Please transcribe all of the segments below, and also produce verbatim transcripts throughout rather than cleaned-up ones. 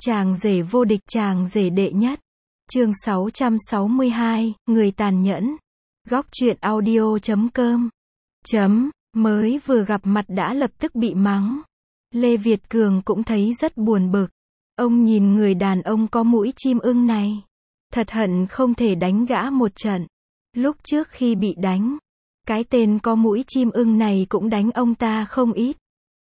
Chàng rể vô địch, chàng rể đệ nhất. Chương sáu trăm sáu mươi hai, người tàn nhẫn. Góc truyện audio chấm com. Chấm, mới vừa gặp mặt đã lập tức bị mắng. Lê Việt Cường cũng thấy rất buồn bực. Ông nhìn người đàn ông có mũi chim ưng này. Thật hận không thể đánh gã một trận. Lúc trước khi bị đánh, cái tên có mũi chim ưng này cũng đánh ông ta không ít.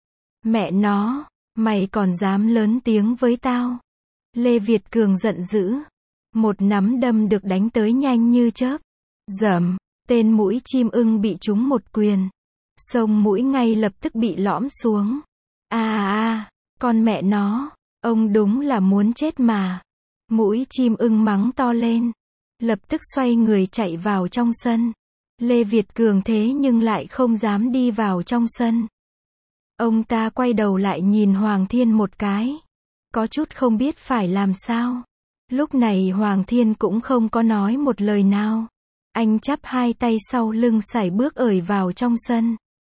Mẹ nó, mày còn dám lớn tiếng với tao. Lê Việt Cường giận dữ. Một nắm đâm được đánh tới nhanh như chớp. Dầm, tên mũi chim ưng bị trúng một quyền. Xông mũi ngay lập tức bị lõm xuống. À à, con mẹ nó, ông đúng là muốn chết mà. Mũi chim ưng mắng to lên. Lập tức xoay người chạy vào trong sân. Lê Việt Cường thế nhưng lại không dám đi vào trong sân. Ông ta quay đầu lại nhìn Hoàng Thiên một cái. Có chút không biết phải làm sao. Lúc này Hoàng Thiên cũng không có nói một lời nào. Anh chắp hai tay sau lưng sải bước ởi vào trong sân.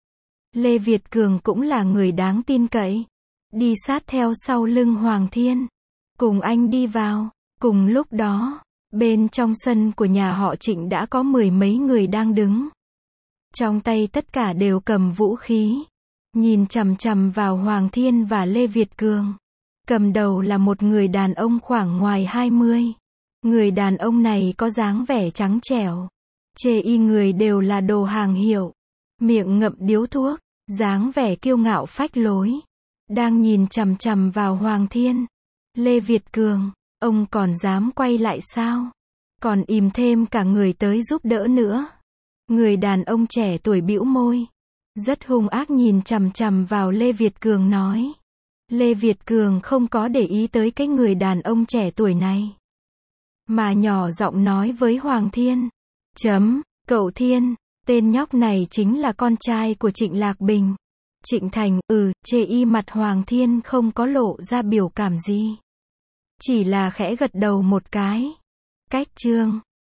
Lê Việt Cường cũng là người đáng tin cậy. Đi sát theo sau lưng Hoàng Thiên. Cùng anh đi vào. Cùng lúc đó, bên trong sân của nhà họ Trịnh đã có mười mấy người đang đứng. Trong tay tất cả đều cầm vũ khí. Nhìn chằm chằm vào Hoàng Thiên và Lê Việt Cường. Cầm đầu là một người đàn ông khoảng ngoài hai mươi. Người đàn ông này có dáng vẻ trắng trẻo. Chê y người đều là đồ hàng hiệu. Miệng ngậm điếu thuốc. Dáng vẻ kiêu ngạo phách lối. Đang nhìn chằm chằm vào Hoàng Thiên. Lê Việt Cường, ông còn dám quay lại sao? Còn ìm thêm cả người tới giúp đỡ nữa. Người đàn ông trẻ tuổi bĩu môi. Rất hung ác nhìn chằm chằm vào Lê Việt Cường nói. Lê Việt Cường không có để ý tới cái người đàn ông trẻ tuổi này. Mà nhỏ giọng nói với Hoàng Thiên. Chấm, cậu Thiên, tên nhóc này chính là con trai của Trịnh Lạc Bình. Trịnh Thành, ừ, chê y mặt Hoàng Thiên không có lộ ra biểu cảm gì. Chỉ là khẽ gật đầu một cái. Cách chương.